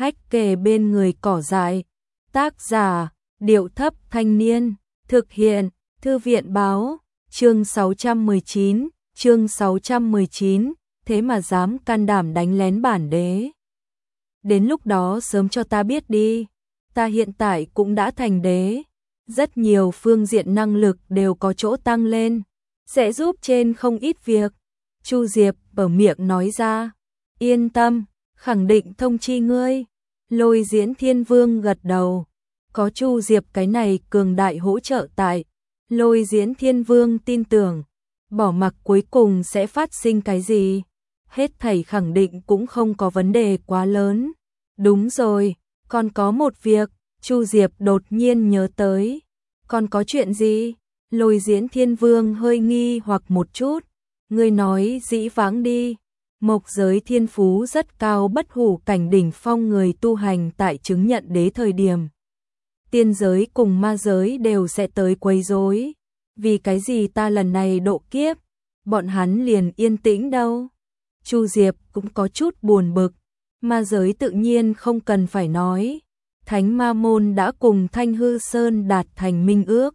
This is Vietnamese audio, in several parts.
hách kề bên người cỏ dại. Tác giả, Điệu Thấp Thanh Niên. Thực hiện, Thư viện báo. Chương 619, thế mà dám can đảm đánh lén bản đế. Đến lúc đó sớm cho ta biết đi, ta hiện tại cũng đã thành đế. Rất nhiều phương diện năng lực đều có chỗ tăng lên, sẽ giúp trên không ít việc. Chu Diệp ở miệng nói ra, yên tâm, khẳng định thông chi ngươi. Lôi Diễn Thiên Vương gật đầu, có Chu Diệp cái này cường đại hỗ trợ tại, Lôi Diễn Thiên Vương tin tưởng, bỏ mặc cuối cùng sẽ phát sinh cái gì, hết thảy khẳng định cũng không có vấn đề quá lớn. Đúng rồi, còn có một việc, Chu Diệp đột nhiên nhớ tới. Còn có chuyện gì? Lôi Diễn Thiên Vương hơi nghi hoặc một chút. Ngươi nói dĩ vãng đi. Mộc giới thiên phú rất cao, bất hủ cảnh đỉnh phong người tu hành tại chứng nhận đế thời điểm. Tiên giới cùng ma giới đều sẽ tới quấy rối. Vì cái gì ta lần này độ kiếp, bọn hắn liền yên tĩnh đâu? Chu Diệp cũng có chút buồn bực. Ma giới tự nhiên không cần phải nói. Thánh Ma Môn đã cùng Thanh Hư Sơn đạt thành minh ước,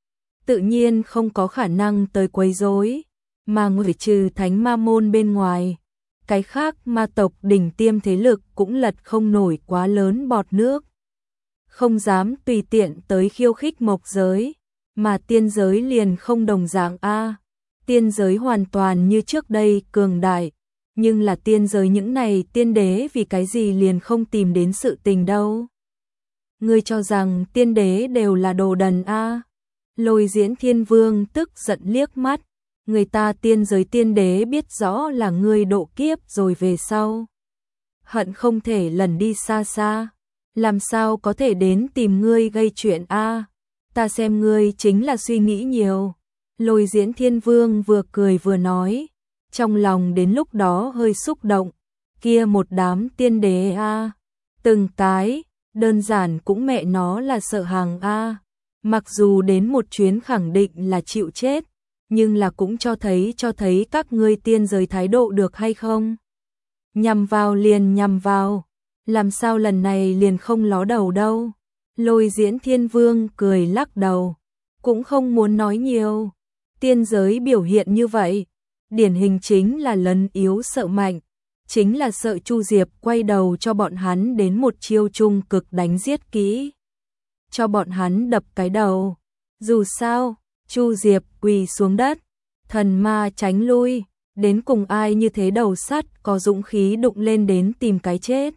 tự nhiên không có khả năng tới quấy rối, mà ngoại trừ Thánh Ma Môn bên ngoài, cái khác ma tộc đỉnh tiêm thế lực cũng lật không nổi quá lớn bọt nước, không dám tùy tiện tới khiêu khích mộc giới, mà tiên giới liền không đồng dạng a. Tiên giới hoàn toàn như trước đây cường đại, nhưng là tiên giới những này tiên đế vì cái gì liền không tìm đến sự tình đâu? Ngươi cho rằng tiên đế đều là đồ đần a? Lôi Diễn Thiên Vương tức giận liếc mắt, người ta tiên giới tiên đế biết rõ là ngươi độ kiếp rồi về sau, hận không thể lần đi xa xa, làm sao có thể đến tìm ngươi gây chuyện a? Ta xem ngươi chính là suy nghĩ nhiều. Lôi Diễn Thiên Vương vừa cười vừa nói, trong lòng đến lúc đó hơi xúc động, kia một đám tiên đế a, từng cái đơn giản cũng mẹ nó là sợ hàng a. Mặc dù đến một chuyến khẳng định là chịu chết, nhưng là cũng cho thấy các ngươi tiên giới thái độ được hay không? Nhằm vào liền nhằm vào, làm sao lần này liền không ló đầu đâu? Lôi Diễn Thiên Vương cười lắc đầu, cũng không muốn nói nhiều. Tiên giới biểu hiện như vậy, điển hình chính là lấn yếu sợ mạnh, chính là sợ Chu Diệp quay đầu cho bọn hắn đến một chiêu trung cực đánh giết kỹ, cho bọn hắn đập cái đầu. Dù sao, Chu Diệp quỳ xuống đất, thần ma tránh lui, đến cùng ai như thế đầu sắt có dũng khí đụng lên đến tìm cái chết.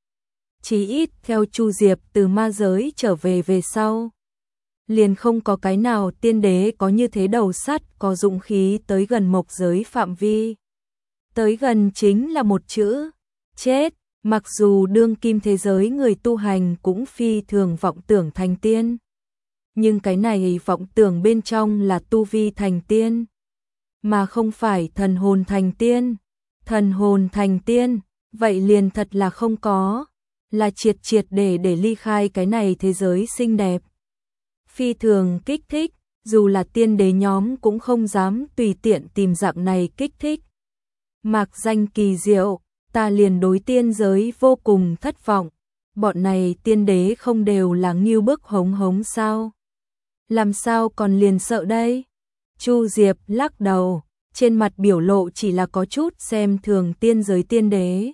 Chí ít theo Chu Diệp từ ma giới trở về sau, liền không có cái nào tiên đế có như thế đầu sắt có dũng khí tới gần mộc giới phạm vi. Tới gần chính là một chữ, chết. Mặc dù đương kim thế giới người tu hành cũng phi thường vọng tưởng thành tiên, nhưng cái này vọng tưởng bên trong là tu vi thành tiên, mà không phải thần hồn thành tiên. Thần hồn thành tiên, vậy liền thật là không có, là triệt để ly khai cái này thế giới xinh đẹp. Phi thường kích thích, dù là tiên đế nhóm cũng không dám tùy tiện tìm dạng này kích thích. Mạc danh kỳ diệu, ta liền đối tiên giới vô cùng thất vọng. Bọn này tiên đế không đều là ngưu bức hống sao? Làm sao còn liền sợ đây? Chu Diệp lắc đầu, trên mặt biểu lộ chỉ là có chút xem thường tiên giới tiên đế.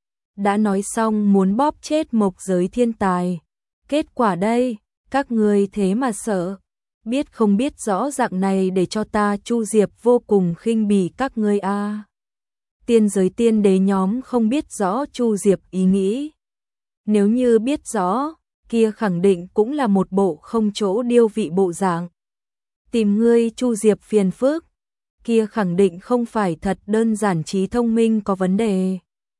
Đã nói xong muốn bóp chết mộc giới thiên tài. Kết quả đây, các ngươi thế mà sợ. Biết không biết rõ dạng này để cho ta Chu Diệp vô cùng khinh bỉ các ngươi a. Tiên giới tiên đế nhóm không biết rõ Chu Diệp ý nghĩ. Nếu như biết rõ, kia khẳng định cũng là một bộ không chỗ điêu vị bộ dạng. Tìm ngươi Chu Diệp phiền phức, kia khẳng định không phải thật đơn giản trí thông minh có vấn đề,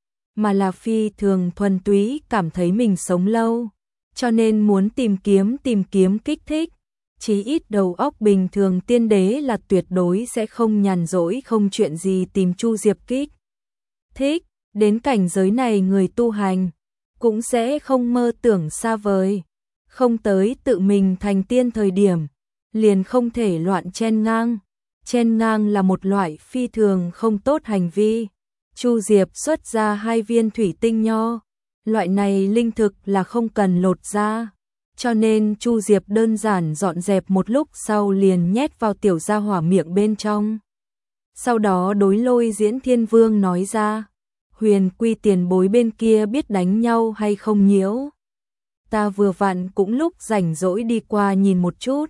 mà là phi thường thuần túy cảm thấy mình sống lâu, cho nên muốn tìm kiếm kích thích. Chí ít đầu óc bình thường tiên đế là tuyệt đối sẽ không nhàn rỗi không chuyện gì tìm Chu Diệp kích thích. Đến cảnh giới này người tu hành cũng sẽ không mơ tưởng xa vời, không tới tự mình thành tiên thời điểm, liền không thể loạn chen ngang. Chen ngang là một loại phi thường không tốt hành vi. Chu Diệp xuất ra 2 viên thủy tinh nho, loại này linh thực là không cần lột ra. Cho nên Chu Diệp đơn giản dọn dẹp một lúc sau liền nhét vào tiểu gia hỏa miệng bên trong. Sau đó đối Lôi Diễn Thiên Vương nói ra, Huyền Quy tiền bối bên kia biết đánh nhau hay không nhiễu? Ta vừa vặn cũng lúc rảnh rỗi đi qua nhìn một chút.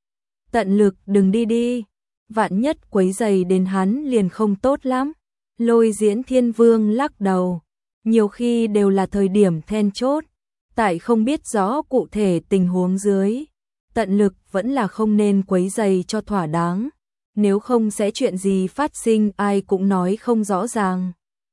Tận lực đừng đi đi, vạn nhất quấy rầy đến hắn liền không tốt lắm. Lôi Diễn Thiên Vương lắc đầu, nhiều khi đều là thời điểm then chốt, tại không biết rõ cụ thể tình huống dưới, tận lực vẫn là không nên quấy rầy cho thỏa đáng, nếu không sẽ chuyện gì phát sinh ai cũng nói không rõ ràng.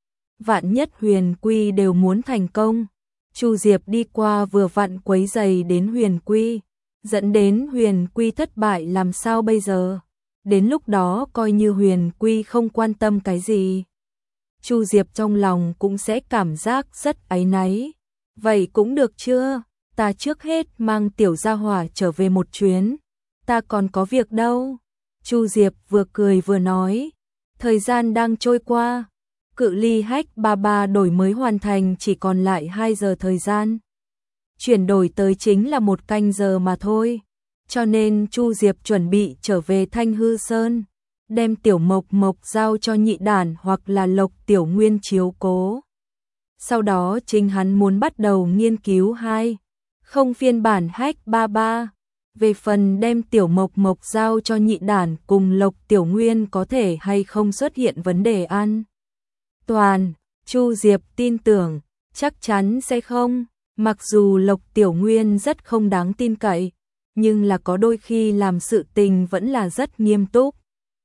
Vạn nhất Huyền Quy đều muốn thành công, Chu Diệp đi qua vừa vặn quấy rầy đến Huyền Quy, dẫn đến Huyền Quy thất bại làm sao bây giờ? Đến lúc đó coi như Huyền Quy không quan tâm cái gì, Chu Diệp trong lòng cũng sẽ cảm giác rất áy náy. Vậy cũng được chưa? Ta trước hết mang tiểu gia hỏa trở về một chuyến, ta còn có việc đâu. Chu Diệp vừa cười vừa nói, thời gian đang trôi qua, cự ly Hách Ba Ba đổi mới hoàn thành chỉ còn lại 2 giờ thời gian. Chuyển đổi tới chính là 1 canh giờ mà thôi, cho nên Chu Diệp chuẩn bị trở về Thanh Hư Sơn, đem Tiểu Mộc Mộc giao cho Nhị Đản hoặc là Lộc Tiểu Nguyên chiếu cố. Sau đó chính hắn muốn bắt đầu nghiên cứu không phiên bản Hách Ba Ba. Về phần đem Tiểu Mộc Mộc giao cho Nhị Đản cùng Lộc Tiểu Nguyên có thể hay không xuất hiện vấn đề an toàn, Chu Diệp tin tưởng, chắc chắn sẽ không. Mặc dù Lộc Tiểu Nguyên rất không đáng tin cậy, nhưng là có đôi khi làm sự tình vẫn là rất nghiêm túc.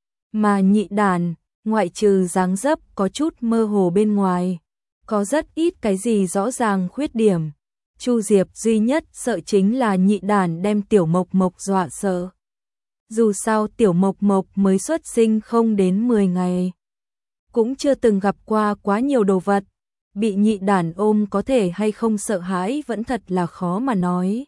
Mà Nhị Đản, ngoại trừ dáng dấp có chút mơ hồ bên ngoài, có rất ít cái gì rõ ràng khuyết điểm. Chu Diệp duy nhất sợ chính là Nhị Đản đem Tiểu Mộc Mộc dọa sợ. Dù sao Tiểu Mộc Mộc mới xuất sinh không đến 10 ngày, cũng chưa từng gặp qua quá nhiều đồ vật, bị Nhị Đản ôm có thể hay không sợ hãi vẫn thật là khó mà nói.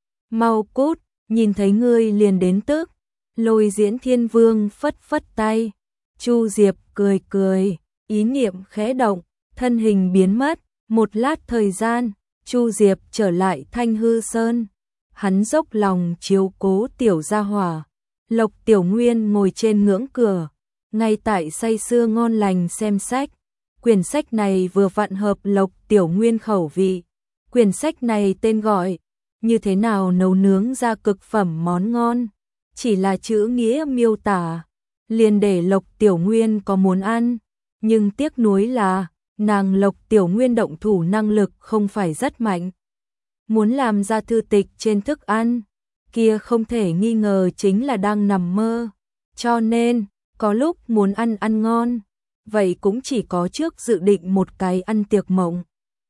Mau cút, nhìn thấy ngươi liền đến tức. Lôi Diễn Thiên Vương phất phất tay. Chu Diệp cười cười, ý niệm khẽ động, thân hình biến mất. Một lát thời gian, Chu Diệp trở lại Thanh Hư Sơn. Hắn dốc lòng chiếu cố tiểu gia hỏa. Lộc Tiểu Nguyên ngồi trên ngưỡng cửa, ngay tại say sưa ngon lành xem sách. Quyển sách này vừa vặn hợp Lộc Tiểu Nguyên khẩu vị. Quyển sách này tên gọi Như thế nào nấu nướng ra cực phẩm món ngon. Chỉ là chữ nghĩa miêu tả, liền để Lộc Tiểu Nguyên có muốn ăn, nhưng tiếc nuối là nàng Lộc Tiểu Nguyên động thủ năng lực không phải rất mạnh. Muốn làm ra thư tịch trên thức ăn, kia không thể nghi ngờ chính là đang nằm mơ. Cho nên, có lúc muốn ăn ngon, vậy cũng chỉ có trước dự định một cái ăn tiệc mộng.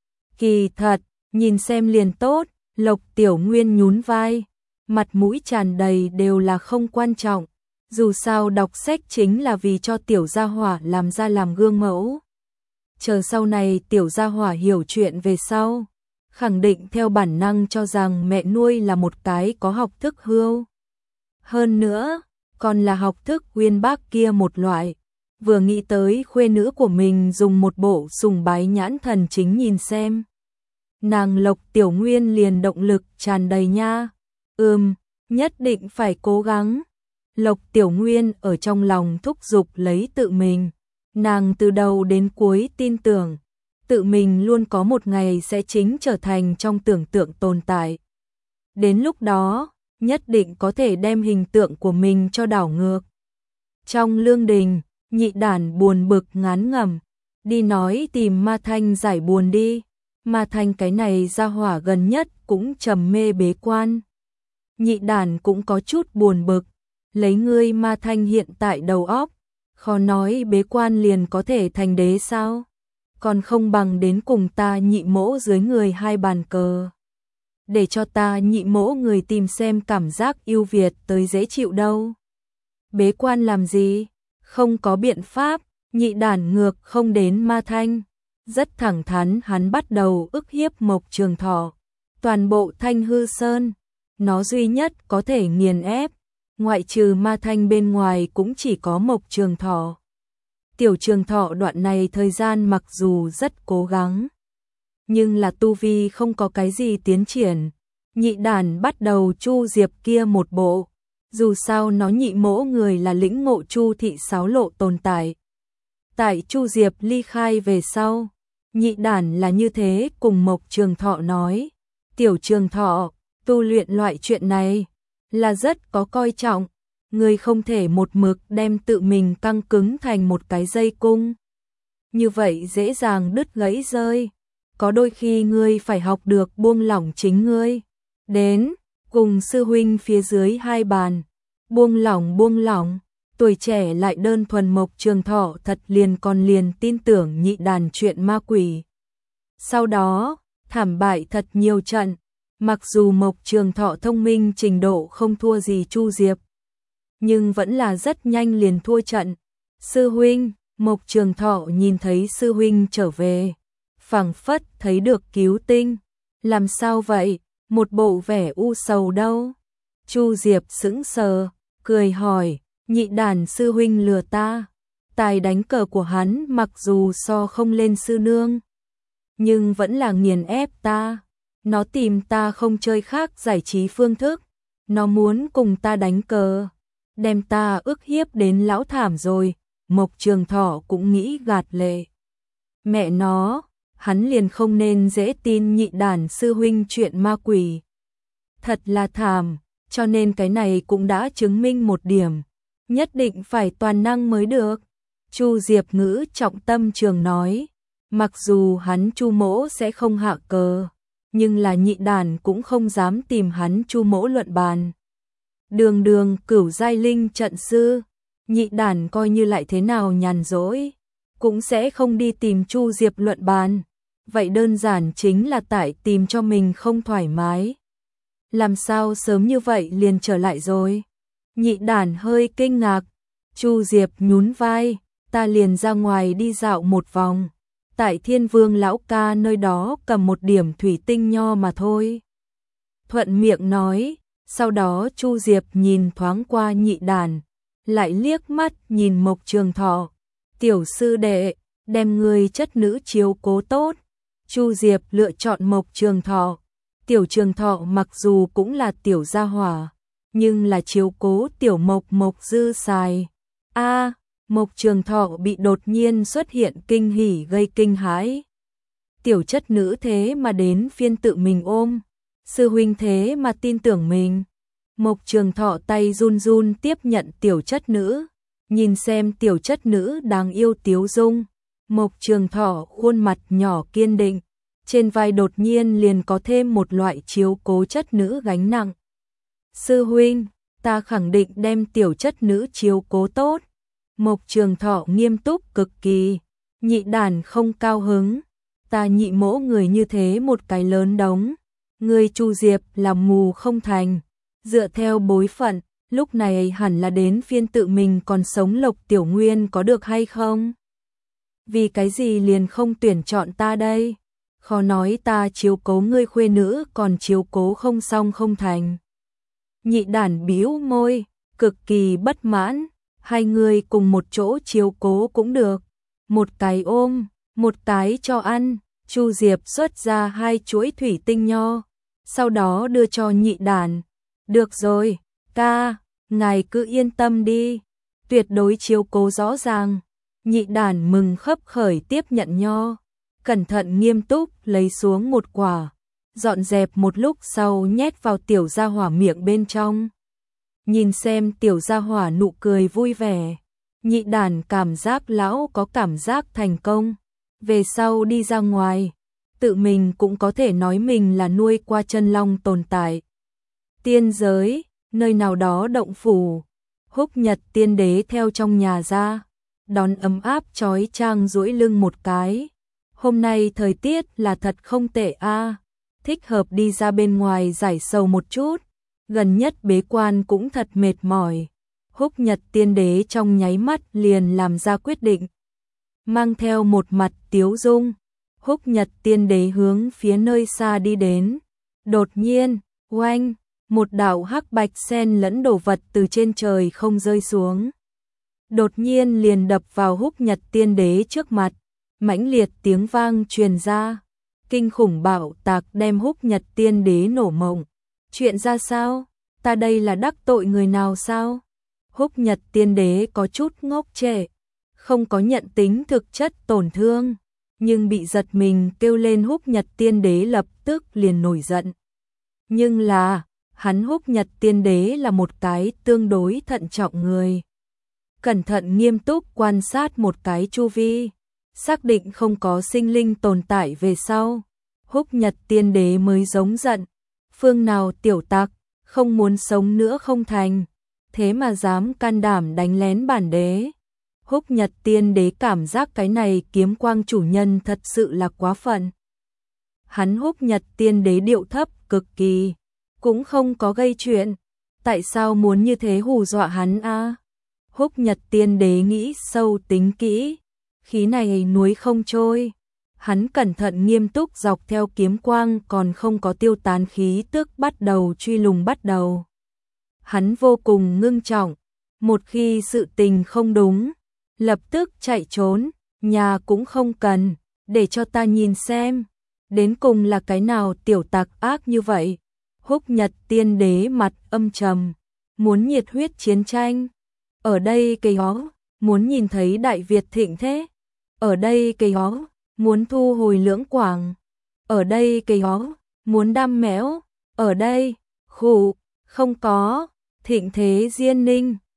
Kỳ thật, nhìn xem liền tốt, Lộc Tiểu Nguyên nhún vai, mặt mũi tràn đầy đều là không quan trọng. Dù sao đọc sách chính là vì cho tiểu gia hỏa làm ra làm gương mẫu. Chờ sau này tiểu gia hỏa hiểu chuyện về sau, khẳng định theo bản năng cho rằng mẹ nuôi là một cái có học thức hươu. Hơn nữa, còn là học thức uyên bác kia một loại. Vừa nghĩ tới khuê nữ của mình dùng một bộ sùng bái nhãn thần chính nhìn xem, nàng Lộc Tiểu Nguyên liền động lực tràn đầy nha. Nhất định phải cố gắng. Lộc Tiểu Nguyên ở trong lòng thúc giục lấy tự mình. Nàng từ đầu đến cuối tin tưởng, tự mình luôn có một ngày sẽ chính trở thành trong tưởng tượng tồn tại. Đến lúc đó, nhất định có thể đem hình tượng của mình cho đảo ngược. Trong lương đình, Nhị Đản buồn bực ngán ngẩm, đi nói tìm Ma Thanh giải buồn đi. Ma Thanh cái này ra hỏa gần nhất cũng trầm mê bế quan. Nhị Đản cũng có chút buồn bực, lấy ngươi Ma Thanh hiện tại đầu óc, khó nói bế quan liền có thể thành đế sao? Còn không bằng đến cùng ta Nhị mỗ dưới người 2 bàn cờ. Để cho ta Nhị mỗ người tìm xem cảm giác yêu Việt tới dễ chịu đâu. Bế quan làm gì? Không có biện pháp, Nhị Đản ngược không đến Ma Thanh. Rất thẳng thắn hắn bắt đầu ức hiếp Mộc Trường Thọ. Toàn bộ Thanh Hư Sơn, nó duy nhất có thể nghiền ép, ngoại trừ Ma Thanh bên ngoài cũng chỉ có Mộc Trường Thọ. Tiểu Trường Thọ đoạn này thời gian mặc dù rất cố gắng, nhưng là tu vi không có cái gì tiến triển. Nhị đàn bắt đầu Chu Diệp kia một bộ, dù sao nó nhị mỗ người là lĩnh ngộ Chu thị 6 lộ tồn tại. Tại Chu Diệp ly khai về sau, nhị đàn là như thế cùng Mộc Trường Thọ nói, tiểu Trường Thọ, tu luyện loại chuyện này là rất có coi trọng, người không thể một mực đem tự mình căng cứng thành một cái dây cung. Như vậy dễ dàng đứt gãy rơi, có đôi khi ngươi phải học được buông lỏng chính ngươi. Đến, cùng sư huynh phía dưới hai bàn, buông lỏng, tuổi trẻ lại đơn thuần Mộc Trường Thọ thật liền tin tưởng nhị đàn chuyện ma quỷ. Sau đó, thảm bại thật nhiều trận, mặc dù Mộc Trường Thọ thông minh trình độ không thua gì Chu Diệp, nhưng vẫn là rất nhanh liền thua trận. Sư huynh, Mộc Trường Thọ nhìn thấy sư huynh trở về, phảng phất thấy được cứu tinh. Làm sao vậy? Một bộ vẻ u sầu đâu? Chu Diệp sững sờ, cười hỏi, nhị đàn sư huynh lừa ta. Tài đánh cờ của hắn mặc dù so không lên sư nương, nhưng vẫn là nghiền ép ta. Nó tìm ta không chơi khác giải trí phương thức, nó muốn cùng ta đánh cờ, đem ta ức hiếp đến lão thảm rồi. Mộc Trường Thọ cũng nghĩ gạt lệ. Mẹ nó, hắn liền không nên dễ tin nhị đàn sư huynh chuyện ma quỷ. Thật là thảm, cho nên cái này cũng đã chứng minh một điểm, nhất định phải toàn năng mới được. Chu Diệp ngữ trọng tâm trường nói, mặc dù hắn Chu mỗ sẽ không hạ cờ, nhưng là nhị đàn cũng không dám tìm hắn Chu mỗ luận bàn. Đường cửu giai linh trận sư, nhị đàn coi như lại thế nào nhàn rỗi, cũng sẽ không đi tìm Chu Diệp luận bàn. Vậy đơn giản chính là tại tìm cho mình không thoải mái. Làm sao sớm như vậy liền trở lại rồi? Nhị đàn hơi kinh ngạc. Chu Diệp nhún vai, ta liền ra ngoài đi dạo một vòng. Tại Thiên Vương lão ca nơi đó cầm một điểm thủy tinh nho mà thôi. Thuận miệng nói, sau đó Chu Diệp nhìn thoáng qua nhị đàn, lại liếc mắt nhìn Mộc Trường Thọ. Tiểu sư đệ, đem người chất nữ chiếu cố tốt. Chu Diệp lựa chọn Mộc Trường Thọ. Tiểu Trường Thọ mặc dù cũng là tiểu gia hỏa, nhưng là chiếu cố tiểu Mộc dư xài. Mộc Trường Thọ bị đột nhiên xuất hiện kinh hỉ gây kinh hãi. Tiểu chất nữ thế mà đến phiên tự mình ôm, sư huynh thế mà tin tưởng mình. Mộc Trường Thọ tay run run tiếp nhận tiểu chất nữ, nhìn xem tiểu chất nữ đáng yêu tiếu dung. Mộc Trường Thọ khuôn mặt nhỏ kiên định, trên vai đột nhiên liền có thêm một loại chiếu cố chất nữ gánh nặng. Sư huynh, ta khẳng định đem tiểu chất nữ chiếu cố tốt. Mộc Trường Thọ nghiêm túc cực kỳ, nhị đàn không cao hứng, ta nhị mỗ người như thế một cái lớn đống, người Chu Diệp là mù không thành, dựa theo bối phận, lúc này hẳn là đến phiên tự mình còn sống Lộc Tiểu Nguyên có được hay không? Vì cái gì liền không tuyển chọn ta đây? Khó nói ta chiếu cố ngươi khuê nữ còn chiếu cố không xong không thành. Nhị đàn bĩu môi, cực kỳ bất mãn, hai người cùng một chỗ chiếu cố cũng được. Một cái ôm, một cái cho ăn. Chu Diệp xuất ra 2 chuỗi thủy tinh nho, sau đó đưa cho nhị đàn. Được rồi, ca, ngài cứ yên tâm đi, tuyệt đối chiếu cố rõ ràng. Nhị đàn mừng khấp khởi tiếp nhận nho, cẩn thận nghiêm túc lấy xuống một quả, dọn dẹp một lúc sau nhét vào tiểu gia hỏa miệng bên trong. Nhìn xem tiểu gia hỏa nụ cười vui vẻ, nhị đàn cảm giác lão có cảm giác thành công. Về sau đi ra ngoài, tự mình cũng có thể nói mình là nuôi qua chân long tồn tại. Tiên giới, nơi nào đó động phủ, Húc Nhật tiên đế theo trong nhà ra, đón ấm áp chói chang duỗi lưng một cái. Hôm nay thời tiết là thật không tệ thích hợp đi ra bên ngoài giải sầu một chút, gần nhất bế quan cũng thật mệt mỏi. Húc Nhật tiên đế trong nháy mắt liền làm ra quyết định, mang theo một mặt tiếu dung, Húc Nhật tiên đế hướng phía nơi xa đi đến. Đột nhiên, oanh, một đạo hắc bạch xen lẫn đồ vật từ trên trời không rơi xuống. Đột nhiên liền đập vào Húc Nhật tiên đế trước mặt, mãnh liệt tiếng vang truyền ra. kinh khủng bạo tạc đem Húc Nhật Tiên Đế nổ mộng. Chuyện ra sao? Ta đây là đắc tội người nào sao? Húc Nhật Tiên Đế có chút ngốc trệ, không có nhận tính thực chất tổn thương, nhưng bị giật mình kêu lên. Húc Nhật Tiên Đế lập tức liền nổi giận. Nhưng là, hắn Húc Nhật Tiên Đế là một cái tương đối thận trọng người. Cẩn thận nghiêm túc quan sát một cái chu vi, xác định không có sinh linh tồn tại về sau. Húc Nhật Tiên Đế mới giống giận. Phương nào tiểu tặc, không muốn sống nữa không thành, thế mà dám can đảm đánh lén bản đế. Húc Nhật Tiên Đế cảm giác cái này kiếm quang chủ nhân thật sự là quá phận. Hắn Húc Nhật Tiên Đế điệu thấp cực kỳ, cũng không có gây chuyện, tại sao muốn như thế hù dọa hắn a? Húc Nhật Tiên Đế nghĩ sâu tính kỹ, khí này núi không trôi. Hắn cẩn thận nghiêm túc dọc theo kiếm quang còn không có tiêu tán khí tức bắt đầu truy lùng bắt đầu. Hắn vô cùng ngưng trọng, một khi sự tình không đúng, lập tức chạy trốn, nhà cũng không cần, để cho ta nhìn xem, đến cùng là cái nào tiểu tặc ác như vậy. Húc Nhật Tiên Đế mặt âm trầm, muốn nhiệt huyết chiến tranh. Ở đây cây hó, muốn nhìn thấy Đại Việt thịnh thế. Ở đây cây hó, muốn thu hồi Lưỡng Quảng. Ở đây cây hó, muốn đam mẽo. Ở đây, khụ, không có, thịnh thế Diên Ninh.